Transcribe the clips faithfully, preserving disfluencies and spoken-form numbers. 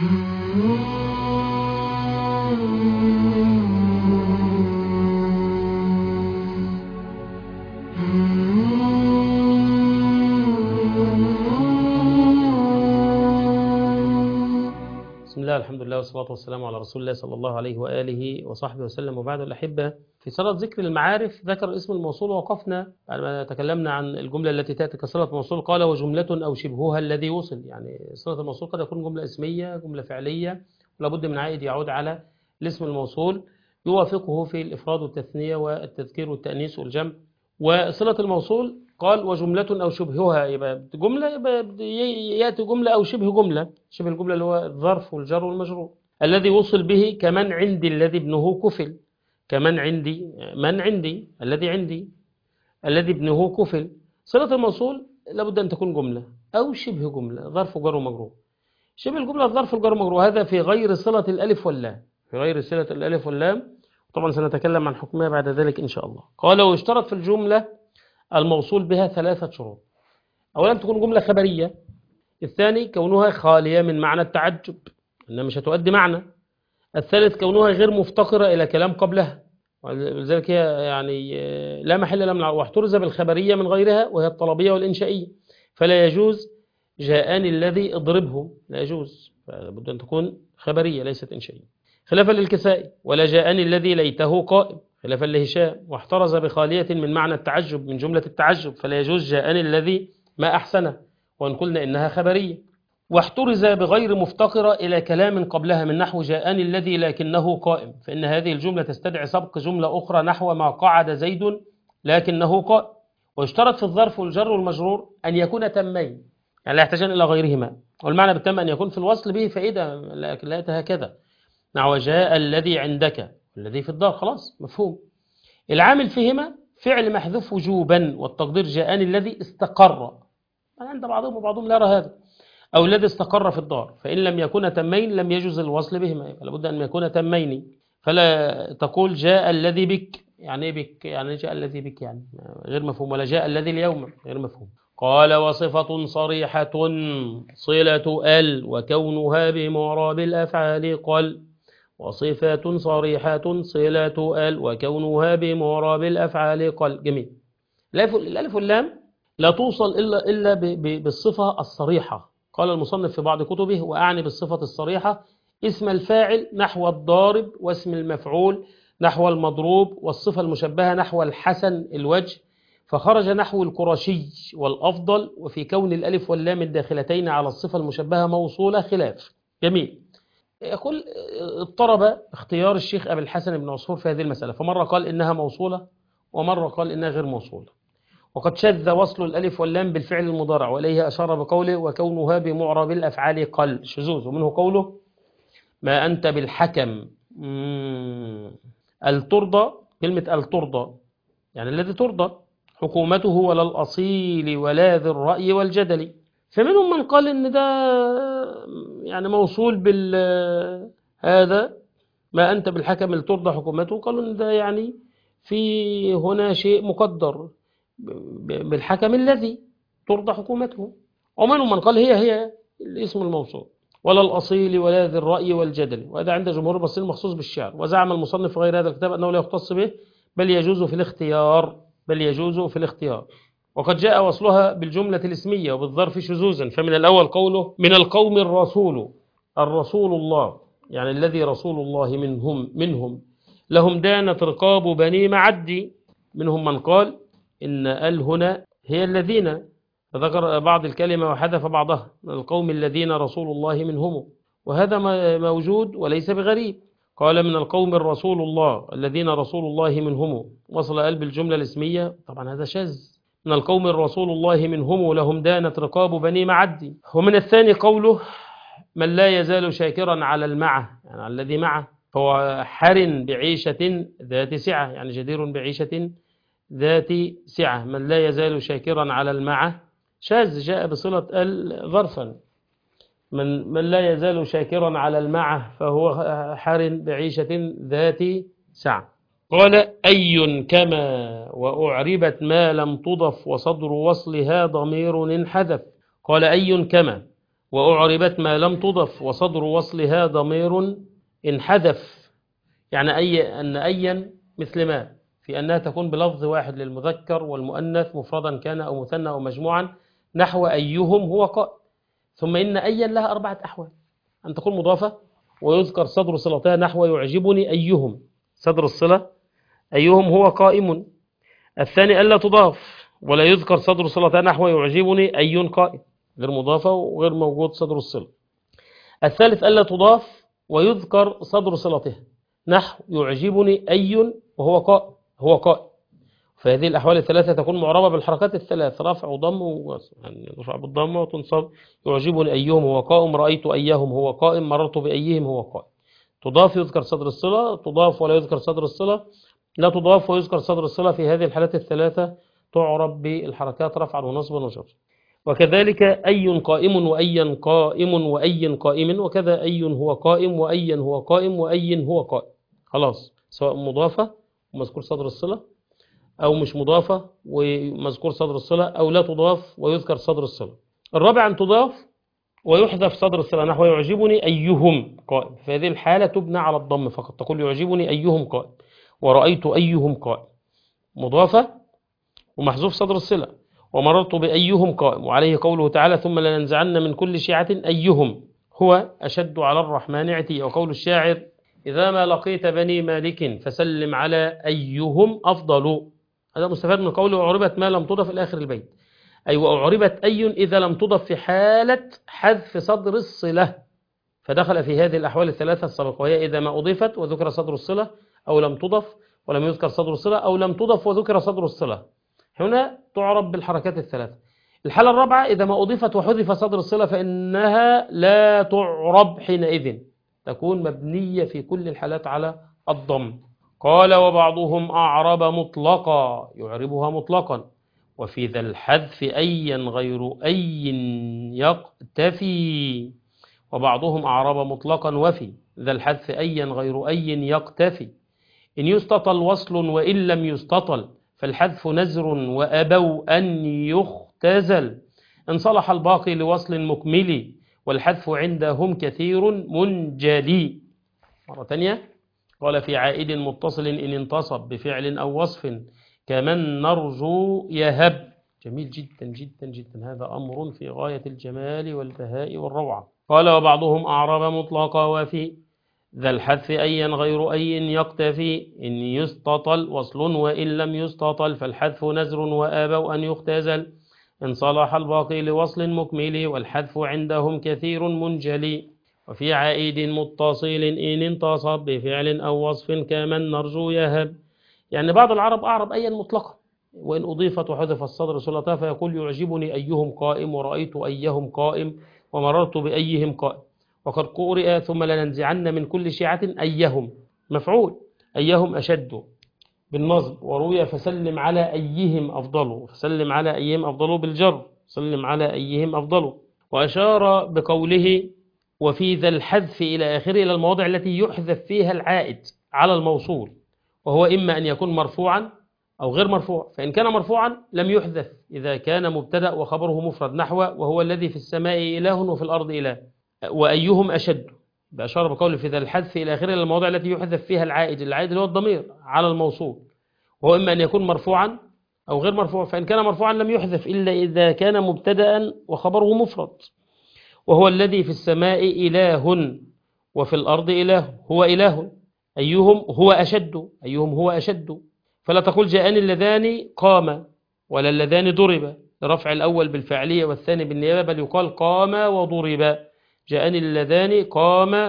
بسم الله، الحمد لله، والصلاة والسلام على رسول الله صلى الله عليه وآله وصحبه وسلم. وبعد الأحبة، في صلة ذكر المعارف ذكر اسم الموصول، ووقفنا بعد ما تكلمنا عن الجملة التي تأتي كصلة موصول. قال وجملة أو شبهها الذي وصل، يعني صلة الموصول قد يكون جملة اسمية، جملة فعلية، ولابد من عائد يعود على الاسم الموصول يوافقه في الإفراد والتثنية والتذكير والتأنيث والجمع. وصلة الموصول قال وجملة أو شبهها، يبقى جملة، يبقى يأتي جملة أو شبه جملة. شبه الجملة اللي هو الظرف والجر والمجرور. الذي وصل به كمن عندي الذي ابنه كفل، كمن عندي، من عندي، الذي عندي، الذي ابنه كفل. صلة الموصول لابد أن تكون جملة أو شبه جملة، ظرف وجر ومجرور. شبه الجملة الظرف والجر والمجرور، هذا في غير صلة الألف واللام، في غير صلة الألف واللام. طبعا سنتكلم عن حكمها بعد ذلك إن شاء الله. قال ويشترط في الجملة الموصول بها ثلاثة شروط. أولا تكون جملة خبرية. الثاني كونها خالية من معنى التعجب، إنها مش هتؤدي معنى. الثالث كونها غير مفتقرة إلى كلام قبلها، ولذلك هي يعني لا محل لها من العرب. واحترز بالخبرية من غيرها وهي الطلبية والإنشائية، فلا يجوز جاءني الذي اضربه، لا يجوز، فبد أن تكون خبرية ليست إنشائية. خلافا للكسائي ولا جاءني الذي ليته قائم، خلافا لهشام. واحترز بخالية من معنى التعجب من جملة التعجب، فلا يجوز جاءني الذي ما أحسنه، وإن قلنا إنها خبرية. واحترز بغير مفتقرة إلى كلام قبلها من نحو جاءني الذي لكنه قائم، فإن هذه الجملة تستدعي سبق جملة أخرى نحو ما قعد زيد لكنه قائم. ويشترط في الظرف والجر والمجرور أن يكون تمين، يعني لا يحتاجان إلى غيرهما. والمعنى بالتم أن يكون في الوصل به فائدة، لكن لا هكذا نحو جاء الذي عندك، الذي في الدار، خلاص مفهوم. العامل فيهما فعل محذوف وجوبا، والتقدير جاءني الذي استقر، عند بعضهم وبعضهم لا يرى هذا، أو الذي استقر في الدار. فإن لم يكون تمين لم يجوز الوصل بهما، لابد أن يكون تمين. فلا تقول جاء الذي بك، يعني بك، يعني جاء الذي بك، يعني غير مفهوم. ولا جاء الذي اليوم، غير مفهوم. قال وصفة صريحة صلة ال، وكونها بمعرب الأفعال قل. وصفات صريحة صلة ال، وكونها بمعرب الأفعال قل. جميل. الألف واللام لا توصل إلا, إلا بالصفة الصريحة. قال المصنف في بعض كتبه وأعني بالصفة الصريحة اسم الفاعل نحو الضارب، واسم المفعول نحو المضروب، والصفة المشبهة نحو الحسن الوجه، فخرج نحو القرشي والأفضل. وفي كون الألف واللام الداخلتين على الصفة المشبهة موصولة خلاف. جميل. يقول اضطرب اختيار الشيخ أبي الحسن بن عصفور في هذه المسألة، فمرة قال إنها موصولة ومرة قال إنها غير موصولة. وقد شذ وصل الألف واللام بالفعل المضارع، وإليه أشار بقوله وكونها بمعرب الأفعال قل، شذوذ. ومنه قوله ما أنت بالحكم. الترضى، كلمة الترضى يعني الذي ترضى، حكومته ولا الأصيل ولا ذي الرأي والجدل. فمنهم من قال إن ده يعني موصول بال هذا ما أنت بالحكم الترضى حكومته، قالوا إن ده يعني في هنا شيء مقدر بالحكم الذي ترضى حكومته. ومنهم من قال هي هي الاسم الموصول ولا الأصيل ولا ذي الرأي والجدل، وهذا عند جمهور المصريين مخصوص بالشعر. وزعم المصنف في غير هذا الكتاب أنه لا يختص به، بل يجوز في الاختيار، بل يجوز في الاختيار. وقد جاء وصلها بالجملة الاسمية وبالظرف شذوذا. فمن الأول قوله من القوم الرسول، الرسول الله يعني الذي رسول الله منهم منهم لهم دانت رقاب بني معدي. منهم من قال إن ال هنا هي الذين، فذكر بعض الكلمة وحذف بعضها، من القوم الذين رسول الله منهم، وهذا موجود وليس بغريب. قال من القوم الرسول الله الذين رسول الله منهم، وصل قلب الجملة الاسمية، طبعا هذا شاذ. من القوم الرسول الله منهم لهم دانت رقاب بني معدي. ومن الثاني قوله من لا يزال شاكرا على المعه، يعني على الذي معه، فهو حر بعيشة ذات سعة، يعني جدير بعيشة ذات سعة. من لا يزال شاكرا على المعه شاذ، جاء بصلة ال ظرفا. من, من لا يزال شاكرا على المعه فهو حر بعيشة ذات سعة. قال أي كما وأعربت ما لم تضف وصدر وصلها ضمير انحذف. قال أي كما وأعربت ما لم تضف وصدر وصلها ضمير انحذف، يعني أي أن أيا مثل ما في أنها تكون بلفظ واحد للمذكر والمؤنث مفردا كان أو مثنى أو مجموعا، نحو أيهم هو قائم. ثم إن أيا لها أربعة أحوال: أن تكون مضافة ويذكر صدر صلتها نحو يعجبني أيهم، صدر الصلة أيهم هو قائم. الثاني ألا تضاف ولا يذكر صدر صلتها نحو يعجبني أي قائم، غير مضافة وغير موجود صدر الصلة. الثالث ألا تضاف ويذكر صدر صلتها نحو يعجبني أي وهو قائم، هو قائم. فهذه الأحوال الثلاثة تكون معربة بالحركات الثلاث: رفع وضم و... يعني رفع بالضمة وتنصب. يعجبني أيهم هو قائم، رأيت أيهم هو قائم، مررت بأيهم هو قائم. تضاف يذكر صدر الصلة، تضاف ولا يذكر صدر الصلة، لا تضاف ويذكر صدر الصلة. في هذه الحالات الثلاثة تعرب بالحركات رفعا ونصبا وجرا. وكذلك أي قائم وأيا قائم وأي قائم، وكذا أي هو قائم وأيا هو قائم وأي هو قائم. خلاص، سواء مضافة ومذكور صدر الصلة، أو مش مضافة ومذكور صدر الصلة، أو لا تضاف ويذكر صدر الصلة. الرابع أن تضاف ويحذف صدر الصلة نحو يعجبني أيهم قائم. في هذه الحالة تبنى على الضم فقط، تقول يعجبني أيهم قائم ورأيت أيهم قائم، مضافة ومحذوف صدر الصلة، ومررت بأيهم قائم. وعليه قوله تعالى: ثم لننزعن من كل شيعة أيهم هو أشد على الرحمن عتيا. وقول الشاعر: إذا ما لقيت بني مالك فسلم على أيهم أفضل. هذا مستفاد من قوله: وأعربت ما لم تضف إلى آخر البيت، أي وأعربت أي إذا لم تضف في حالة حذف صدر الصلة. فدخل في هذه الأحوال الثلاثة السابقة، وهي إذا ما أضيفت وذكر صدر الصلة، أو لم تضف ولم يذكر صدر الصلة، أو لم تضف وذكر صدر الصلة. هنا تعرب بالحركات الثلاثة. الحالة الرابعة: إذا ما أضيفت وحذف صدر الصلة فإنها لا تعرب حينئذ، تكون مبنية في كل الحالات على الضم. قال: وبعضهم أعرب مطلقا، يعربها مطلقا، وفي ذا الحذف أيا غير أي يقتفي. وبعضهم أعرب مطلقا وفي ذا الحذف أيا غير أي يقتفي. إن يستطل وصل وإن لم يستطل فالحذف نزر وأبوا أن يختزل. إن صلح الباقي لوصل مكمل والحذف عندهم كثير منجلي. مرة ثانية: قال: في عائد متصل إن انتصب بفعل أو وصف كمن نرجو يهب. جميل جدا جدا جدا، هذا أمر في غاية الجمال والبهاء والروعة. قال: وبعضهم أعرب مطلقا وفي ذا الحذف أيا غير أي يقتفي. إن يستطل وصل وإن لم يستطل فالحذف نزر وآبوا أن يختزل. إن صلح الباقي لوصل مكمل والحذف عندهم كثير منجلي. وفي عائد متصل إن انتصب بفعل أو وصف كمن نرجو يهب. يعني بعض العرب أعرب أيا مطلقا، وإن أضيفت وحذف الصدر صلتها فيقول: يعجبني أيهم قائم ورأيت أيهم قائم ومررت بأيهم قائم. وقد قرئ: ثم لننزعن من كل شيعة أيهم، مفعول، أيهم أشد بالنصب. وروي: فسلم على أيهم أفضل، فسلم على أيهم أفضل بالجر، سلم على أيهم أفضل. وأشار بقوله: وفي ذا الحذف إلى آخره إلى المواضع التي يحذف فيها العائد على الموصول، وهو إما أن يكون مرفوعا أو غير مرفوع. فإن كان مرفوعا لم يحذف إذا كان مبتدأ وخبره مفرد، نحو وهو الذي في السماء إله وفي الأرض إله، وأيهم أشد. بأشار بقول: في ذا الحذف إلى آخره إلى المواضع التي يحذف فيها العائد، العائد اللي هو الضمير على الموصول، وهو إما أن يكون مرفوعا أو غير مرفوع. فإن كان مرفوعا لم يحذف إلا إذا كان مبتدأ وخبره مفرد، وهو الذي في السماء إله وفي الأرض إله، هو إله. أيهم هو أشد، أيهم هو أشد. فلا تقول: جاءني اللذان قام ولا اللذان ضرب، لرفع الأول بالفعلية والثاني بالنيابة، بل يقال قام وضرب. جاءني اللذان قام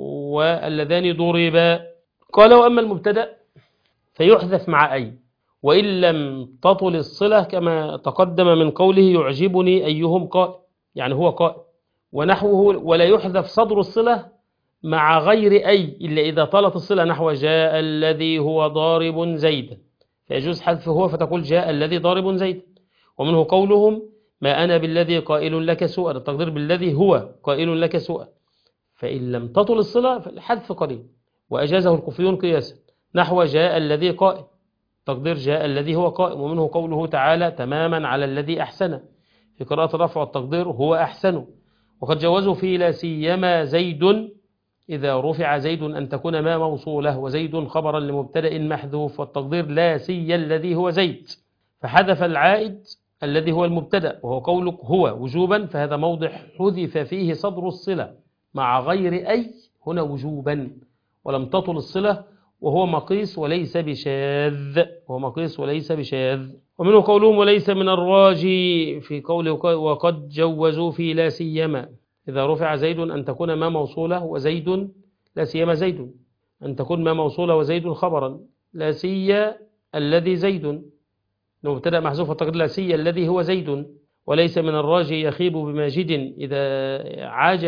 واللذان ضربا. قال: وأما المبتدأ فيحذف مع أي، وإن لم تطل الصلة كما تقدم من قوله: يعجبني أيهم قائم، يعني هو قائم. ونحوه: ولا يحذف صدر الصلة مع غير أي إلا إذا طالت الصلة، نحو جاء الذي هو ضارب زيدا، فيجوز حذف هو فتقول جاء الذي ضارب زيدا. ومنه قولهم: ما أنا بالذي قائل لك سوءا، التقدير بالذي هو قائل لك سوءا. فإن لم تطل الصلة فالحذف قريب، وأجازه الكوفيون قياسا، نحو جاء الذي قائم، تقدير جاء الذي هو قائم. ومنه قوله تعالى: تماما على الذي أحسن، في قراءة الرفع والتقدير هو أحسن. وقد جوزوا في لا سيما زيد إذا رفع زيد أن تكون ما موصوله وزيد خبرا لمبتدأ محذوف، والتقدير لا سي الذي هو زيد، فحذف العائد الذي هو المبتدأ وهو قولك هو وجوبا، فهذا موضع حذف فيه صدر الصلة مع غير أي هنا وجوبا، ولم تطل الصلة، وهو مقيس وليس بشاذ، وهو مقيس وليس بشاذ. ومنه قولهم وليس من الراجي في قوله وقد جوزوا في لا سيما إذا رفع زيد أن تكون ما موصولة وزيد لا سيما زيد، أن تكون ما موصولة وزيد خبرا، لا سي الذي زيد مبتدأ محذوف، والتقدير لا سي الذي هو زيد. وليس من الراجي يخيب بماجد إذا عاج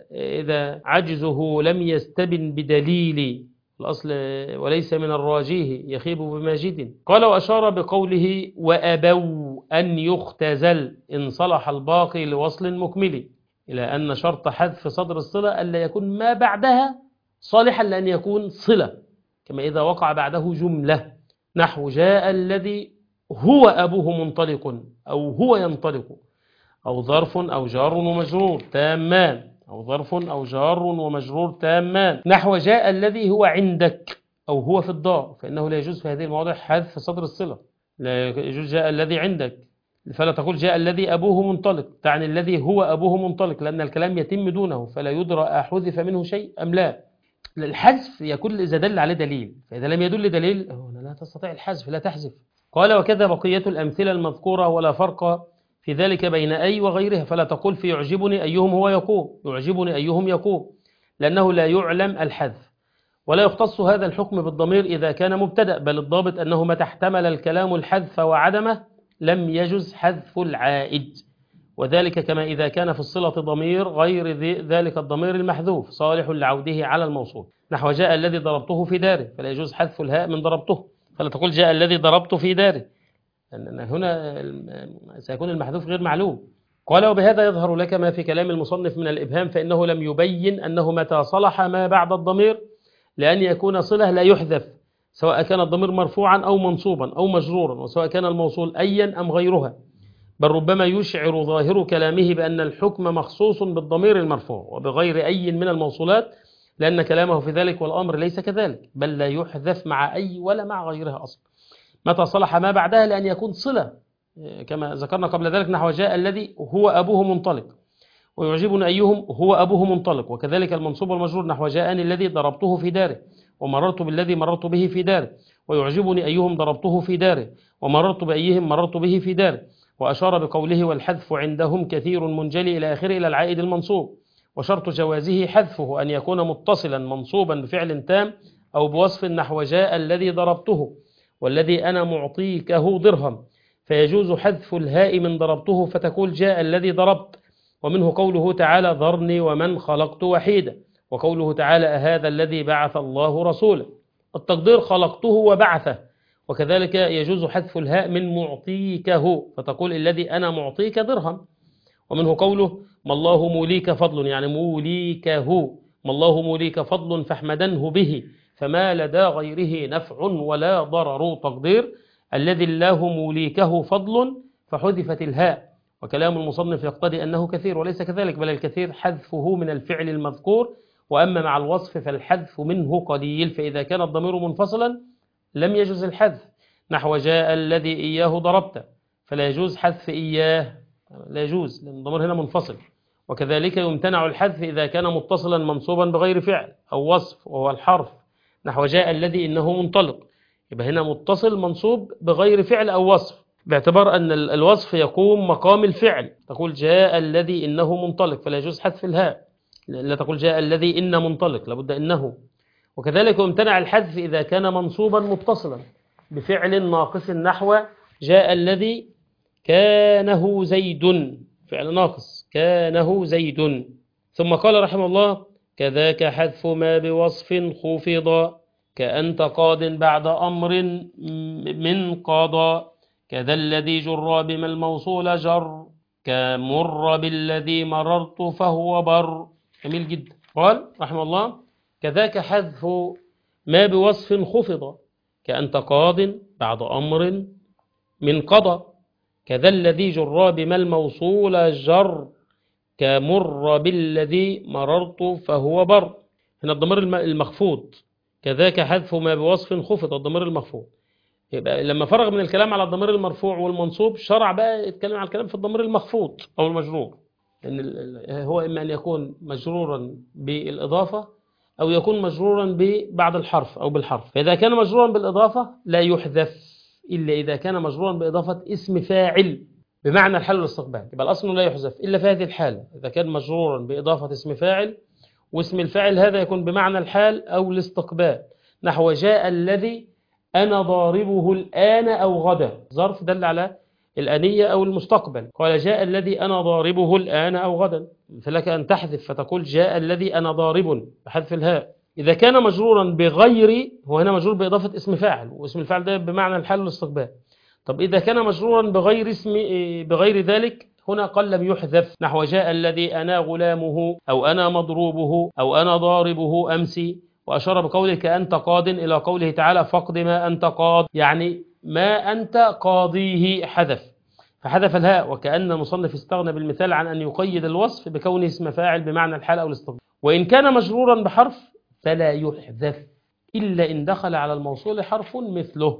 إذا عجزه لم يستبن بدليل، الأصل وليس من الراجيه يخيب بماجد. قال وأشار بقوله وأبوا أن يختزل إن صلح الباقي لوصل مكمل، إلى أن شرط حذف صدر الصلة ألا يكون ما بعدها صالحا لأن يكون صلة، كما إذا وقع بعده جملة نحو جاء الذي هو أبوه منطلق أو هو ينطلق، أو ظرف أو جار ومجرور تامان، أو ظرف أو جار ومجرور تامان، نحو جاء الذي هو عندك أو هو في الدار، فإنه لا يجوز في هذه المواضع حذف صدر الصلة، لا يجوز جاء الذي عندك، فلا تقول جاء الذي أبوه منطلق، تعني الذي هو أبوه منطلق، لأن الكلام يتم دونه فلا يدرى أحذف منه شيء أم لا. الحذف يكون إذا دل عليه دليل، فإذا لم يدل دليل هنا لا تستطيع الحذف، لا تحذف. قال وكذا بقية الأمثلة المذكورة ولا فرق في ذلك بين أي وغيرها، فلا تقول في يعجبني أيهم هو يقوم، يعجبني أيهم يقوم، لأنه لا يعلم الحذف. ولا يختص هذا الحكم بالضمير إذا كان مبتدأ، بل الضابط أنه متى احتمل الكلام الحذف وعدمه لم يجز حذف العائد، وذلك كما إذا كان في الصلة ضمير غير ذلك الضمير المحذوف صالح لعوده على الموصول، نحو جاء الذي ضربته في داره، فلا يجوز حذف الهاء من ضربته، فلا تقول جاء الذي ضربته في داره، لأن هنا سيكون المحذوف غير معلوم. قال وبهذا يظهر لك ما في كلام المصنف من الإبهام، فإنه لم يبين أنه متى صلح ما بعد الضمير لأن يكون صلة لا يحذف، سواء كان الضمير مرفوعا أو منصوبا أو مجرورا، وسواء كان الموصول أيا أم غيرها، بل ربما يشعر ظاهر كلامه بأن الحكم مخصوص بالضمير المرفوع وبغير أي من الموصولات، لأن كلامه في ذلك والأمر ليس كذلك، بل لا يحذف مع أي ولا مع غيرها أصلا، متى صلح ما بعدها لأن يكون صلة، كما ذكرنا قبل ذلك نحو جاء الذي هو أبوه منطلق، ويعجبني أيهم هو أبوه منطلق، وكذلك المنصوب والمجرور نحو جاءني الذي ضربته في داره، ومررت بالذي مررت به في داره، ويعجبني أيهم ضربته في داره، ومررت بأيهم مررت به في داره. وأشار بقوله والحذف عندهم كثير منجلي إلى آخره إلى العائد المنصوب، وشرط جوازه حذفه أن يكون متصلا منصوبا بفعل تام أو بوصف نحو جاء الذي ضربته والذي أنا معطيكه درهم، فيجوز حذف الهاء من ضربته فتقول جاء الذي ضربت. ومنه قوله تعالى ذرني ومن خلقت وحيدا، وقوله تعالى أهذا الذي بعث الله رسولا، التقدير خلقته وبعثه، وكذلك يجوز حذف الهاء من معطيكه فتقول الذي أنا معطيك درهم. ومنه قوله ما الله موليك فضل، يعني موليكه، ما الله موليك فضل فاحمدنه به، فما لدى غيره نفع ولا ضرر، تقدير الذي الله موليكه فضل فحذفت الهاء. وكلام المصنف يقتضي أنه كثير، وليس كذلك، بل الكثير حذفه من الفعل المذكور، وأما مع الوصف فالحذف منه قليل، فإذا كان الضمير منفصلا لم يجوز الحذف، نحو جاء الذي إياه ضربت، فلا يجوز حذف إياه، لا يجوز لأن الضمير هنا منفصل. وكذلك يمتنع الحذف إذا كان متصلا منصوبا بغير فعل أو وصف وهو الحرف، نحو جاء الذي إنه منطلق، يبقى هنا متصل منصوب بغير فعل أو وصف، باعتبار أن الوصف يقوم مقام الفعل، تقول جاء الذي إنه منطلق فلا يجوز حذف الهاء، لا تقول جاء الذي إن منطلق لابد إنه. وكذلك يمتنع الحذف إذا كان منصوبا متصلا بفعل ناقص، نحو جاء الذي كانه زيد، فعل ناقص كانه زيد. ثم قال رحمه الله كذاك حذف ما بوصف خفض كأنت قاد بعد أمر من قضى، كذا الذي جر بما الموصول جر، كمر بالذي مررت فهو بر. جميل جدا. قال رحمه الله كذاك حذف ما بوصف خفض كأنت قاض بعد أمر من قضى، كذا الذي جر بما الموصول جر، كمر بالذي مررت فهو بر. هنا الضمير المخفوض، كذاك حذف ما بوصف خفض، الضمير المخفوض. يبقى لما فرغ من الكلام على الضمير المرفوع والمنصوب شرع بقى يتكلم على الكلام في الضمير المخفوض أو المجرور. إن هو إما أن يكون مجرورا بالإضافة أو يكون مجرورا بعد الحرف أو بالحرف. فإذا كان مجرورا بالإضافة لا يحذف إلا إذا كان مجرورا بإضافة اسم فاعل بمعنى الحال والاستقبال، يبقى الأصل لا يحذف إلا في هذه الحالة، إذا كان مجرورا بإضافة اسم فاعل واسم الفاعل هذا يكون بمعنى الحال أو الاستقبال. نحو جاء الذي أنا ضاربه الآن أو غدا، ظرف دل على الآنية أو المستقبل. قال جاء الذي أنا ضاربه الآن أو غدا، فلك أن تحذف فتقول جاء الذي أنا ضارب بحذف الهاء. إذا كان مجرورا بغير، هو هنا مجرور بإضافة اسم فاعل، واسم الفاعل ده بمعنى الحال والاستقبال. طب إذا كان مجرورا بغير اسم بغير ذلك، هنا قال لم يحذف. نحو جاء الذي أنا غلامه أو أنا مضروبه أو أنا ضاربه أمسي. وأشار بقولك أنت قاض إلى قوله تعالى فاقض ما أنت قاض، يعني ما أنت قاضيه حذف، فحذف الهاء. وكأن المصنف استغنى بالمثال عن أن يقيد الوصف بكونه اسم فاعل بمعنى الحال أو الاستقبال. وإن كان مجرورا بحرف فلا يحذف إلا إن دخل على الموصول حرف مثله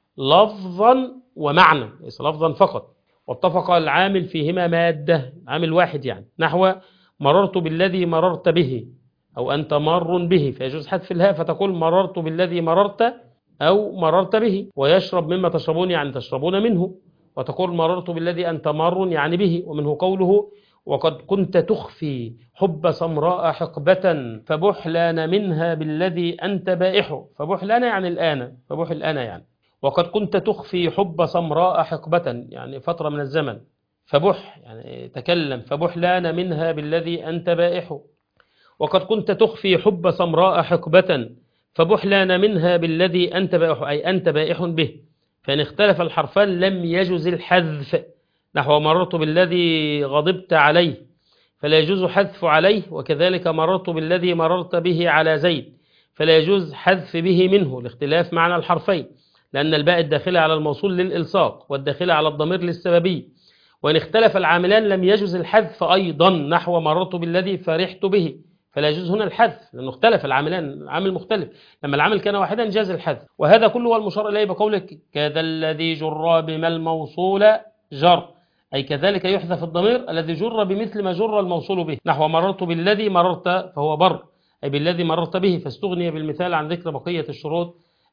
لفظا ومعنى، ليس لفظا فقط، واتفق العامل فيهما مادة، عامل واحد يعني. نحو مررت بالذي مررت به أو أنت مار به، فيجوز حذف الهاء فتقول مررت بالذي مررت أو مررت به. ويشرب مما تشربون يعني تشربون منه، وتقول مررت بالذي أنت مار يعني به. ومنه قوله وقد كنت تخفي حب سمراء حقبة فبحلان منها بالذي أنت بائح، فبحلان يعني الآن، فبح الآن يعني. وقد كنت تخفي حب سمراء حقبة يعني فترة من الزمن، فبح يعني تكلم، فبحلان منها بالذي أنت بائح. وقد كنت تخفي حب سمراء حقبة فبحلان منها بالذي أنت بائح، أي أنت بائح به. فإن اختلف الحرفان لم يجوز الحذف. نحو مررت بالذي غضبت عليه فلا يجوز حذف عليه، وكذلك مررت بالذي مررت به على زيد فلا يجوز حذف به منه لاختلاف معنى الحرفين، لأن الباء الداخلة على الموصول للإلصاق والداخلة على الضمير للسببي. وإن اختلف العاملان لم يجوز الحذف أيضا. نحو مررت بالذي فرحت به فلا يجوز هنا الحذف لأنه اختلف العاملان، عامل مختلف. لما العامل كان واحدا جاز الحذف. وهذا كله هو المشار إليه بقولك كذا الذي جر بما الموصول جر، أي كذلك يحذف الضمير الذي جر بمثل ما جر الموصول به. نحو مررت بالذي مررت فهو بر، أي بالذي مررت به، فاستغني بالمثال عن ذكر بقية الشروط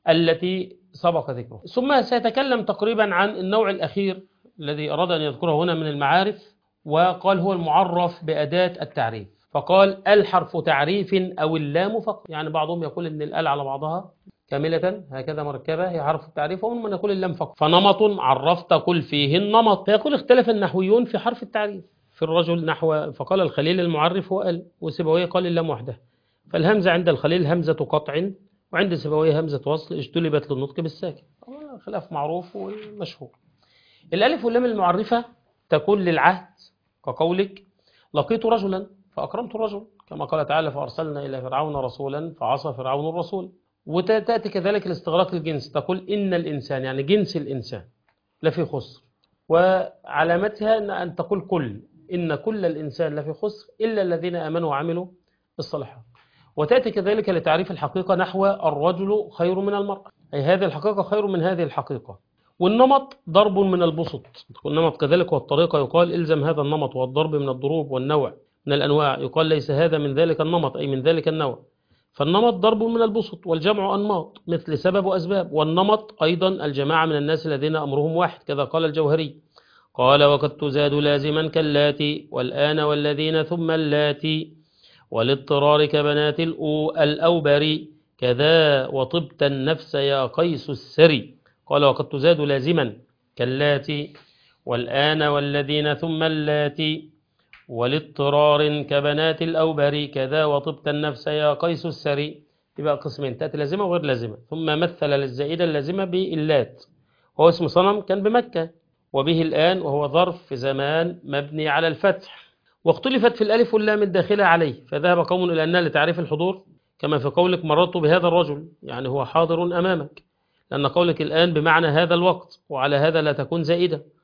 التي سبق ذكره. ثم سيتكلم تقريبا عن النوع الأخير الذي أراد أن يذكره هنا من المعارف، وقال هو المعرف بأداة التعريف. فقال الحرف تعريف أو اللام فقط، يعني بعضهم يقول أن الآل على بعضها كاملة هكذا مركبة هي حرف التعريف، ومن من يقول اللام فقط. فنمط عرفت قل فيه النمط. فيقول اختلف النحويون في حرف التعريف في الرجل. نحو فقال الخليل المعرف هو ال، وسيبويه قال اللام وحده. فالهمزة عند الخليل همزة قطع، وعند سيبويه همزة وصل اجتلبت للنطق بالساكن، خلاف معروف ومشهور. الألف واللام المعرفة تكون للعهد كقولك لقيت رجلا فأكرمت الرجل، كما قال تعالى فأرسلنا إلى فرعون رسولا فعصى فرعون الرسول. وتأتي كذلك الاستغراق الجنس، تقول إن الإنسان يعني جنس الإنسان لفي خسر، وعلامتها أن تقول كل، إن كل الإنسان لفي خسر إلا الذين آمنوا وعملوا الصالحات. وتأتي كذلك لتعريف الحقيقة نحو الرجل خير من المرأة، أي هذه الحقيقة خير من هذه الحقيقة. والنمط ضرب من البسط، النمط كذلك والطريقة يقال إلزم هذا النمط، والضرب من الضروب والنوع من الأنواع يقال ليس هذا من ذلك النمط أي من ذلك النوع. فالنمط ضرب من البسط، والجمع أنماط مثل سبب وأسباب. والنمط أيضا الجماعة من الناس الذين أمرهم واحد، كذا قال الجوهري. قال وقد تزاد لازما كاللاتي والآن والذين ثم اللاتي والاضطرار كبنات الأوبري كذا وطبت النفس يا قيس السري. قال وقد تزاد لازما كاللاتي والآن والذين ثم اللاتي والاضطرار كبنات الأوبري كذا وطبت النفس يا قيس السري. يبقى قسمين، تأتي لازمة وغير لازمة. ثم مثل للزائدة اللازمة باللات، وهو اسم صنم كان بمكة، وبه الآن وهو ظرف في زمان مبني على الفتح. واختلفت في الألف واللام الداخلة عليه، فذهب قوم إلى أنها لتعريف الحضور كما في قولك مررت بهذا الرجل، يعني هو حاضر أمامك، لأن قولك الآن بمعنى هذا الوقت، وعلى هذا لا تكون زائدة.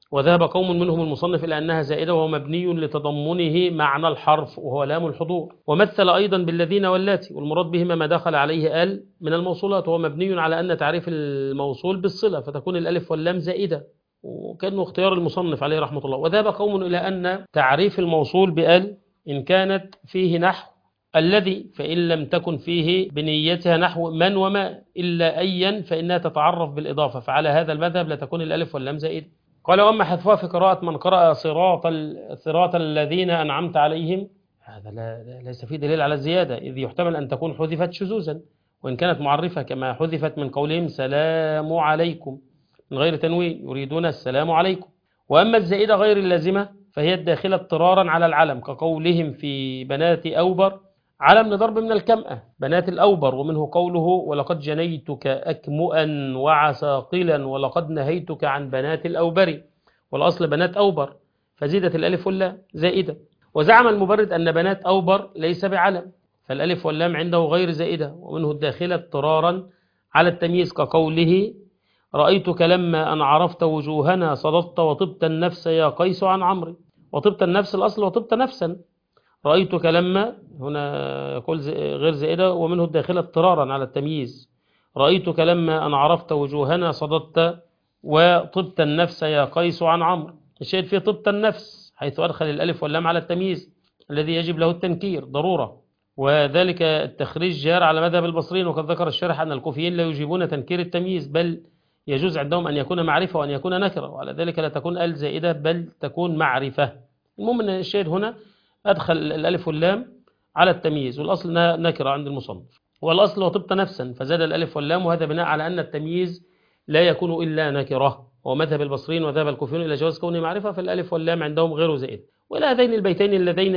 وذهب قوم منهم المصنف إلى أنها زائدة وهو مبني لتضمنه معنى الحرف وهو لام الحضور. ومثل أيضا بالذين واللاتي، والمراد بهما ما دخل عليه آل من الموصولات، وهو مبني على أن تعريف الموصول بالصلة فتكون الألف واللام زائدة، وكأنه اختيار المصنف عليه رحمة الله. وذهب قوم إلى أن تعريف الموصول بآل إن كانت فيه نحو الذي فإن لم تكن فيه بنيتها نحو من وما إلا أيا فإنها تتعرف بالإضافة، فعلى هذا المذهب لا تكون الألف واللام زائدة. قال وأما حذفها في قراءة من قرأ صراط صراط الذين أنعمت عليهم، هذا لا ليس فيه دليل على الزيادة، إذ يحتمل أن تكون حذفت شذوذا وإن كانت معرفة، كما حذفت من قولهم سلام عليكم من غير تنوين يريدون السلام عليكم. وأما الزائدة غير اللازمة فهي الداخلة اضطرارا على العلم، كقولهم في بنات أوبر علم لضرب من الكمأة بنات الأوبر، ومنه قوله ولقد جنيتك أكمؤا وعساقلا ولقد نهيتك عن بنات الأوبر، والأصل بنات أوبر فزيدت الألف واللام زائدة. وزعم المبرد أن بنات أوبر ليس بعلم فالألف واللام عنده غير زائدة، ومنه الداخلة اضطرارا على التمييز، كقوله رأيتك لما أن عرفت وجوهنا صددت وطبت النفس يا قيس عن عمري، وطبت النفس الأصل وطبت نفسا، رأيتك لما هنا يقول غير زائدة، ومنه الداخلة اضطرارا على التمييز، رأيتك لما أن عرفت وجوهنا صددت وطبت النفس يا قيس عن عمرو. الشيء فيه طبت النفس حيث أدخل الألف واللام على التمييز الذي يجب له التنكير ضرورة، وذلك التخريج جار على مذهب البصريين. وقد ذكر الشارح أن الكوفيين لا يجيبون تنكير التمييز، بل يجوز عندهم أن يكون معرفة وأن يكون نكرة، وعلى ذلك لا تكون ال زائدة بل تكون معرفة. المهم أن الشيء هنا أدخل الألف واللام على التمييز، والأصل نكرة عند المصنف، والأصل وطبت نفسا فزاد الألف واللام، وهذا بناء على أن التمييز لا يكون إلا نكرة، ومذهب البصريين وذهب الكوفيون إلى جواز كونه معرفة، فالألف واللام عندهم غير زائد. وإلى هذين البيتين اللذين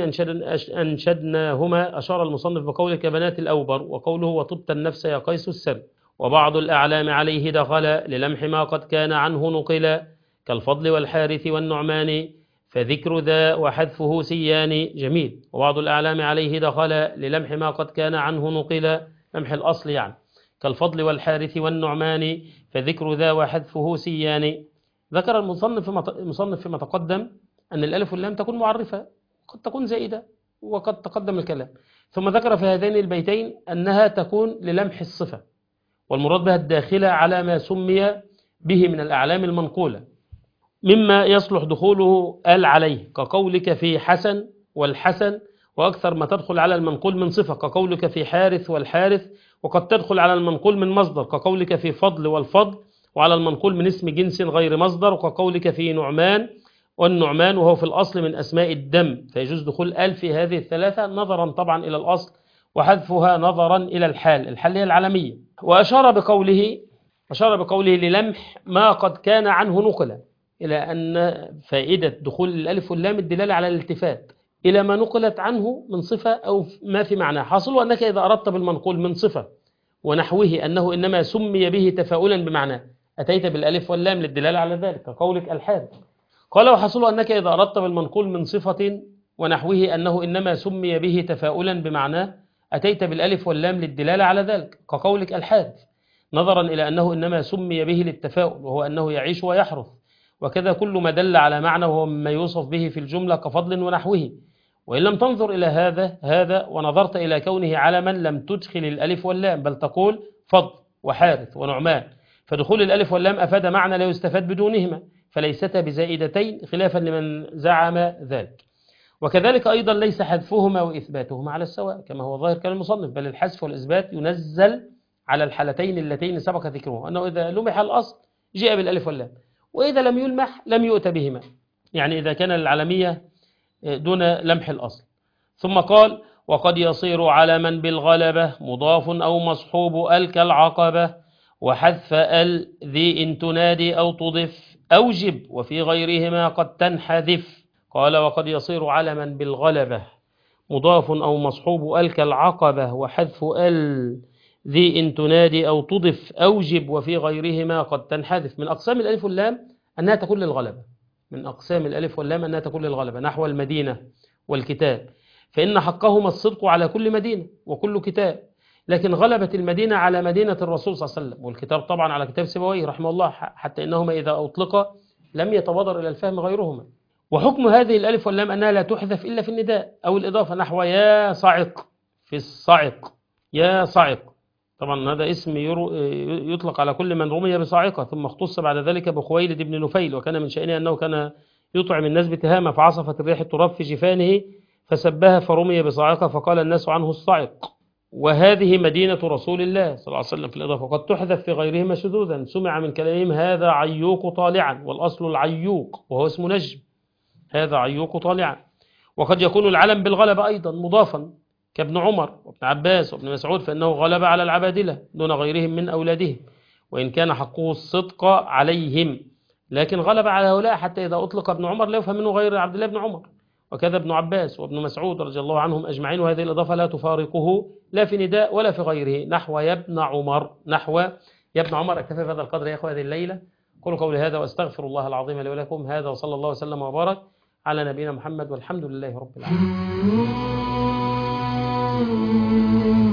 أنشدناهما أشار المصنف بقوله كبنات الأوبر، وقوله وطبت النفس يا قيس السر. وبعض الأعلام عليه دخل للمح ما قد كان عنه نقل، كالفضل والحارث والنعمان فذكر ذا وحذفه سيان جميل. وبعض الأعلام عليه دخل للمح ما قد كان عنه نقل، لمح الأصل يعني، كالفضل والحارث والنعمان فذكر ذا وحذفه سيان. ذكر المصنف المصنف فيما تقدم أن الألف واللام تكون معرفة قد تكون زائدة وقد تقدم الكلام، ثم ذكر في هذين البيتين أنها تكون للمح الصفة، والمراد بها الداخلة على ما سمي به من الأعلام المنقولة مما يصلح دخوله آل عليه، كقولك في حسن والحسن، وأكثر ما تدخل على المنقول من صفة، كقولك في حارث والحارث، وقد تدخل على المنقول من مصدر، كقولك في فضل والفضل، وعلى المنقول من اسم جنس غير مصدر، وكقولك في نعمان والنعمان وهو في الأصل من أسماء الدم، فيجوز دخول آل في هذه الثلاثة نظرا طبعا إلى الأصل، وحذفها نظرا إلى الحال، الحال هي العالمية. وأشار بقوله أشار بقوله للمح ما قد كان عنه نقل، إلى أن فائدة دخول الألف واللام الدلالة على الالتفات إلى ما نقلت عنه من صفة أو ما في معناه، حاصل أنك إذا أردت بالمنقول من صفة ونحوه أنه إنما سمي به تفاؤلا بمعناه أتيت بالألف واللام للدلالة على ذلك، كقولك الحاد. قال وحاصل أنك إذا أردت بالمنقول من صفة ونحوه أنه إنما سمي به تفاؤلا بمعناه أتيت بالألف واللام للدلالة على ذلك، كقولك الحاد، نظرا إلى أنه إنما سمي به للتفاؤل وهو أنه يعيش ويحرث. وكذا كل ما دل على معنى وهو مما يوصف به في الجملة كفضل ونحوه. وإن لم تنظر إلى هذا هذا ونظرت إلى كونه علما لم تدخل الألف واللام، بل تقول فضل وحارث ونعمان، فدخول الألف واللام أفاد معنى لا يستفاد بدونهما، فليستا بزائدتين خلافا لمن زعم ذلك. وكذلك أيضا ليس حذفهما وإثباتهما على السواء كما هو ظاهر كلام المصنف، بل الحذف والإثبات ينزل على الحالتين اللتين سبق ذكرهما، أنه إذا لمح الأصل جاء بالألف واللام، وإذا لم يلمح لم يؤتى بهما، يعني إذا كان العلمية دون لمح الأصل. ثم قال وقد يصير علما بالغلبة مضاف أو مصحوب ال كالعقبة، وحذف ال ذي إن تنادي أو تضف أوجب وفي غيرهما قد تنحذف. قال وقد يصير علما بالغلبة مضاف أو مصحوب ال كالعقبة، وحذف ال ذي إن تنادي أو تضف أوجب وفي غيرهما قد تنحذف. من أقسام الألف واللام أنها تكون للغلبة، من أقسام الألف واللام أنها تكون للغلبة، نحو المدينة والكتاب، فإن حقهما الصدق على كل مدينة وكل كتاب، لكن غلبت المدينة على مدينة الرسول صلى الله عليه وسلم، والكتاب طبعا على كتاب سيبويه رحمه الله، حتى إنهما إذا أطلق لم يتبادر إلى الفهم غيرهما. وحكم هذه الألف واللام أنها لا تحذف إلا في النداء أو الإضافة، نحو يا صعق في الصعق، يا صعق. طبعا هذا اسم يطلق على كل من رمي بصاعقة، ثم اختص بعد ذلك بخويلد بن نفيل، وكان من شأنه أنه كان يطعم الناس بتهامة، فعصفت الريح التراب في جفانه فسبها فرمي بصاعقة فقال الناس عنه الصعق. وهذه مدينة رسول الله صلى الله عليه وسلم في الإضافة، وقد تحذف في غيرهما شذوذا، سمع من كلامهم هذا عيوق طالعا، والأصل العيوق وهو اسم نجم، هذا عيوق طالعا. وقد يكون العلم بالغلبة أيضا مضافا كابن عمر وابن عباس وابن مسعود، فإنه غلب على العبادلة دون غيرهم من أولادهم، وإن كان حقه الصدق عليهم، لكن غلب على هؤلاء حتى إذا أطلق ابن عمر لا يفهم منه غير عبد الله بن عمر، وكذا ابن عباس وابن مسعود رضي الله عنهم أجمعين. وهذه الإضافة لا تفارقه لا في نداء ولا في غيره، نحو يا ابن عمر، نحو يا ابن عمر. أكتفي بهذا القدر يا أخوة هذه الليلة، قولوا قولي هذا وأستغفر الله العظيم لي ولكم. هذا وصلى الله وسلم وبارك على نبينا محمد، والحمد لله رب العالمين.